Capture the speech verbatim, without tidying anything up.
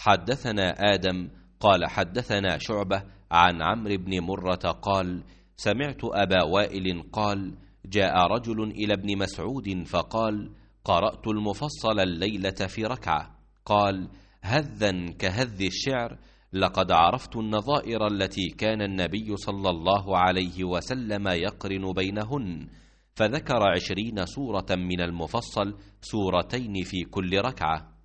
حدثنا آدم قال حدثنا شعبة عن عمرو بن مرة قال سمعت أبا وائل قال جاء رجل إلى ابن مسعود فقال قرأت المفصل الليلة في ركعة. قال هذا كهذ الشعر، لقد عرفت النظائر التي كان النبي صلى الله عليه وسلم يقرن بينهن، فذكر عشرين سورة من المفصل، سورتين في كل ركعة.